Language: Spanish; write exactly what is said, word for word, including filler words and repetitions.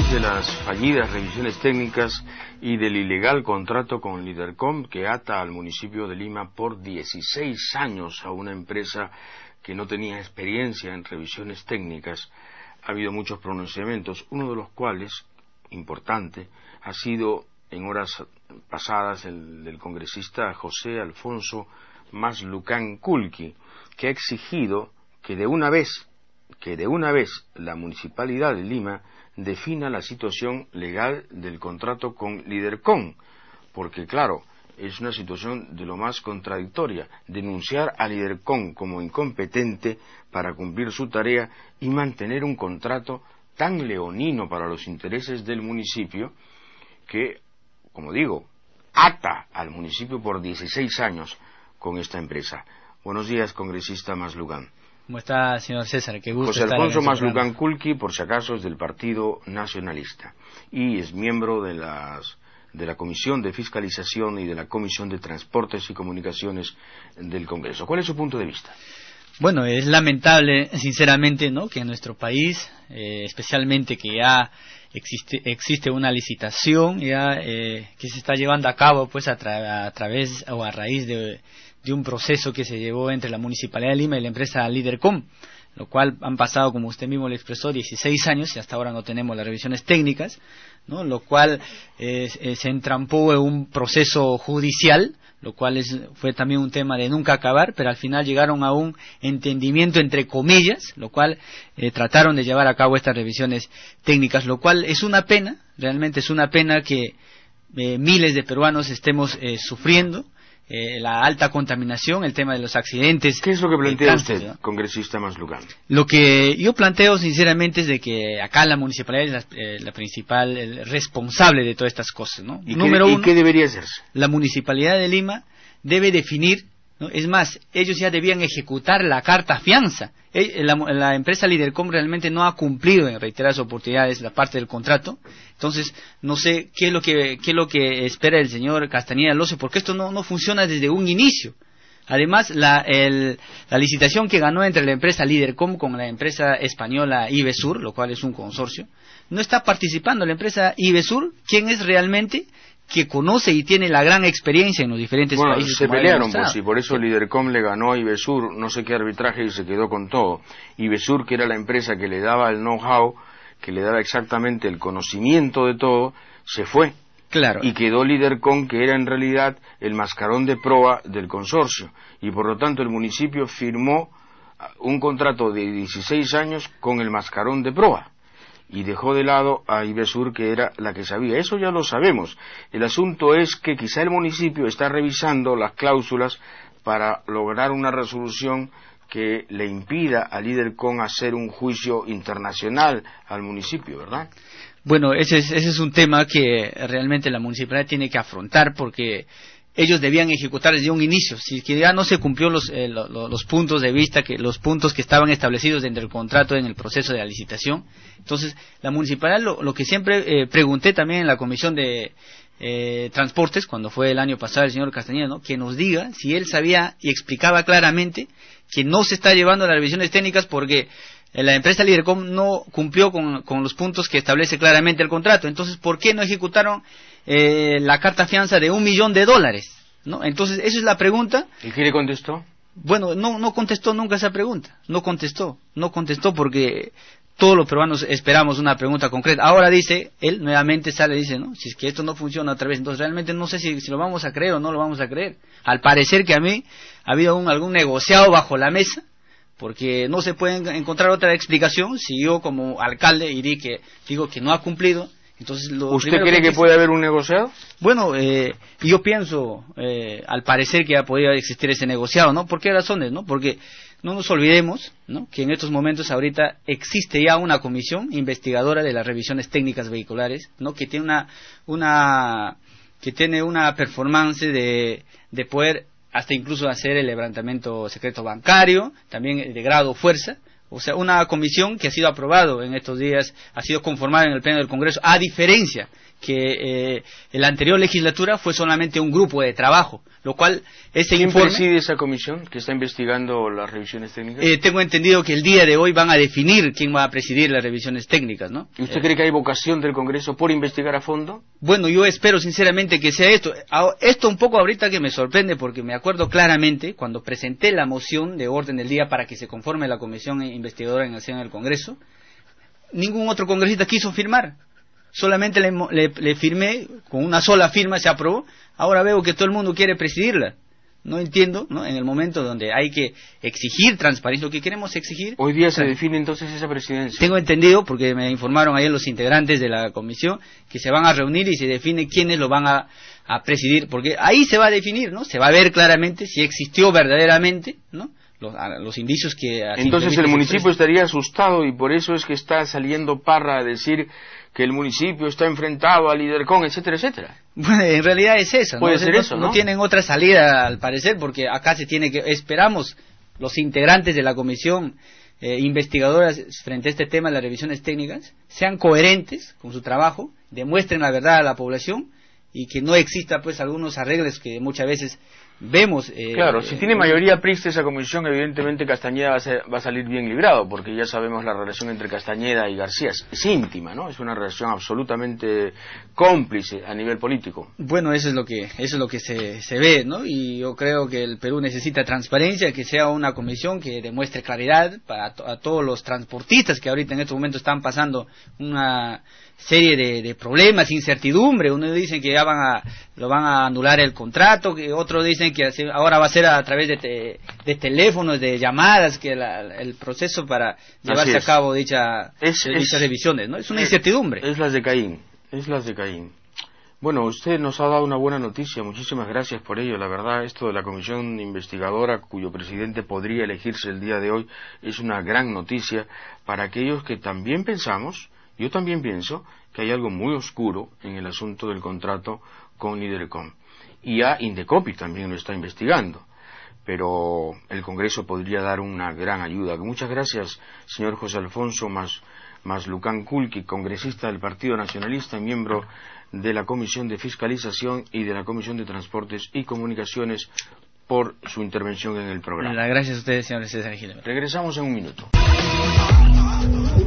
raíz de las fallidas revisiones técnicas y del ilegal contrato con Lidercom que ata al municipio de Lima por dieciséis años a una empresa que no tenía experiencia en revisiones técnicas, ha habido muchos pronunciamientos, uno de los cuales, importante, ha sido en horas pasadas el del congresista José Alfonso Maslucan Kulki, que ha exigido que de una vez, que de una vez la Municipalidad de Lima defina la situación legal del contrato con Lidercom, porque claro, es una situación de lo más contradictoria, denunciar a Lidercom como incompetente para cumplir su tarea y mantener un contrato tan leonino para los intereses del municipio que, como digo, ata al municipio por dieciséis años con esta empresa. Buenos días, congresista Maslucan. ¿Cómo está, señor César? Qué gusto José estar Alfonso en este Maslucan Kulki, por si acaso, es del Partido Nacionalista y es miembro de las de la Comisión de Fiscalización y de la Comisión de Transportes y Comunicaciones del Congreso. ¿Cuál es su punto de vista? Bueno, es lamentable, sinceramente, ¿no?, que en nuestro país, eh, especialmente que ya existe existe una licitación ya eh, que se está llevando a cabo, pues a, tra a través o a raíz de de un proceso que se llevó entre la Municipalidad de Lima y la empresa Lidercom, lo cual han pasado, como usted mismo le expresó, dieciséis años y hasta ahora no tenemos las revisiones técnicas, ¿no?, lo cual eh, eh, se entrampó en un proceso judicial, lo cual es, fue también un tema de nunca acabar, pero al final llegaron a un entendimiento entre comillas, lo cual eh, trataron de llevar a cabo estas revisiones técnicas, lo cual es una pena, realmente es una pena que eh, miles de peruanos estemos eh, sufriendo Eh, la alta contaminación, el tema de los accidentes. ¿Qué es lo que plantea tránsito, usted, ¿no?, congresista Maslucan? Lo que yo planteo sinceramente es de que acá la municipalidad es la, eh, la principal el responsable de todas estas cosas, ¿no? ¿Y, Número qué, uno, ¿y qué debería hacerse? La Municipalidad de Lima debe definir, ¿no?, es más, ellos ya debían ejecutar la carta fianza. La, la empresa Lidercom realmente no ha cumplido en reiteradas oportunidades la parte del contrato. Entonces, no sé qué es lo que qué es lo que espera el señor Castañeda Alonso, porque esto no, no funciona desde un inicio. Además, la, el, la licitación que ganó entre la empresa Lidercom con la empresa española Ibesur, lo cual es un consorcio, no está participando la empresa Ibesur, quien es realmente que conoce y tiene la gran experiencia en los diferentes bueno, países. Se pelearon, pues, y por eso sí. Lidercom le ganó a Ibesur, no sé qué arbitraje, y se quedó con todo. Ibesur, que era la empresa que le daba el know-how, que le daba exactamente el conocimiento de todo, se fue. Claro. Y quedó Lidercom, que era en realidad el mascarón de proa del consorcio. Y por lo tanto el municipio firmó un contrato de dieciséis años con el mascarón de proa. Y dejó de lado a Ibesur, que era la que sabía. Eso ya lo sabemos. El asunto es que quizá el municipio está revisando las cláusulas para lograr una resolución que le impida a Lidercom hacer un juicio internacional al municipio, ¿verdad? Bueno, ese es, ese es un tema que realmente la municipalidad tiene que afrontar, porque ellos debían ejecutar desde un inicio. Si que ya no se cumplió los, eh, los, los puntos de vista, que los puntos que estaban establecidos dentro del contrato en el proceso de la licitación, entonces la municipalidad, lo, lo que siempre eh, pregunté también en la comisión de eh, transportes, cuando fue el año pasado el señor Castañeda, ¿no?, que nos diga si él sabía y explicaba claramente que no se está llevando las revisiones técnicas porque la empresa Lidercom no cumplió con, con los puntos que establece claramente el contrato. Entonces, ¿por qué no ejecutaron eh, la carta fianza de un millón de dólares? ¿No? Entonces, esa es la pregunta. ¿Y qué le contestó? Bueno, no, no contestó nunca esa pregunta. No contestó. No contestó porque todos los peruanos esperamos una pregunta concreta. Ahora dice, él nuevamente sale y dice, ¿no?, si es que esto no funciona otra vez, entonces realmente no sé si, si lo vamos a creer o no lo vamos a creer. Al parecer que a mí ha habido un, algún negociado bajo la mesa, porque no se puede encontrar otra explicación si yo como alcalde y que digo que no ha cumplido. Entonces, lo ¿usted cree que, que puede haber un negociado? Bueno, eh, yo pienso, eh, al parecer que ha podido existir ese negociado, ¿no? ¿Por qué razones, no? Porque no nos olvidemos, ¿no?, que en estos momentos ahorita existe ya una comisión investigadora de las revisiones técnicas vehiculares, ¿no?, que tiene una una que tiene una performance de de poder hasta incluso hacer el levantamiento secreto bancario, también de grado fuerza. O sea, una comisión que ha sido aprobado en estos días, ha sido conformada en el Pleno del Congreso, a diferencia que eh, en la anterior legislatura fue solamente un grupo de trabajo, lo cual ese ¿Quién informe... preside esa comisión que está investigando las revisiones técnicas? Eh, tengo entendido que el día de hoy van a definir quién va a presidir las revisiones técnicas, ¿no? ¿Y usted Eh, cree que hay vocación del Congreso por investigar a fondo? Bueno, yo espero sinceramente que sea esto. A- Esto un poco ahorita que me sorprende porque me acuerdo claramente cuando presenté la moción de orden del día para que se conforme la comisión investigadora en el seno del Congreso, ningún otro congresista quiso firmar. Solamente le, mo- le, le firmé, con una sola firma se aprobó. Ahora veo que todo el mundo quiere presidirla. No entiendo, ¿no? En el momento donde hay que exigir transparencia, lo que queremos exigir... Hoy día se Tra- define entonces esa presidencia. Tengo entendido, porque me informaron ayer los integrantes de la comisión, que se van a reunir y se define quiénes lo van a, a presidir, porque ahí se va a definir, ¿no? Se va a ver claramente si existió verdaderamente, ¿no? Los, a- los indicios que... a Entonces simple el vista se municipio expresan. estaría asustado y por eso es que está saliendo Parra a decir que el municipio está enfrentado al Lidercon, etcétera, etcétera. Bueno, en realidad es eso, ¿no? Puede O sea, ser no, eso, ¿no? no tienen otra salida al parecer, porque acá se tiene que... Esperamos los integrantes de la comisión eh, investigadoras frente a este tema de las revisiones técnicas sean coherentes con su trabajo, demuestren la verdad a la población y que no exista pues algunos arreglos que muchas veces vemos. Eh, Claro, si eh, tiene mayoría P R I X esa comisión, evidentemente Castañeda va a, ser- va a salir bien librado, porque ya sabemos la relación entre Castañeda y García. Es, es íntima, ¿no? Es una relación absolutamente cómplice a nivel político. Bueno, eso es lo que eso es lo que se, se ve, ¿no? Y yo creo que el Perú necesita transparencia, que sea una comisión que demuestre claridad para to- a todos los transportistas que ahorita en estos momentos están pasando una serie de, de problemas, incertidumbre. Uno dice que ya van a lo van a anular el contrato, que otros dicen que así- ahora va a ser a través de, te- de teléfonos, de llamadas, que la- el proceso para llevarse a es. cabo dicha, Es- dichas es- revisiones, ¿no? Es una Eh, incertidumbre. Es las de Caín, es las de Caín. Bueno, usted nos ha dado una buena noticia, muchísimas gracias por ello. La verdad, esto de la comisión investigadora, cuyo presidente podría elegirse el día de hoy, es una gran noticia para aquellos que también pensamos, yo también pienso, que hay algo muy oscuro en el asunto del contrato con Lidercom. Y a Indecopi también lo está investigando. Pero el Congreso podría dar una gran ayuda. Muchas gracias, señor José Alfonso Mas, Maslucán Kulki, congresista del Partido Nacionalista y miembro de la Comisión de Fiscalización y de la Comisión de Transportes y Comunicaciones, por su intervención en el programa. Las gracias a ustedes, señor César Gil. Regresamos en un minuto.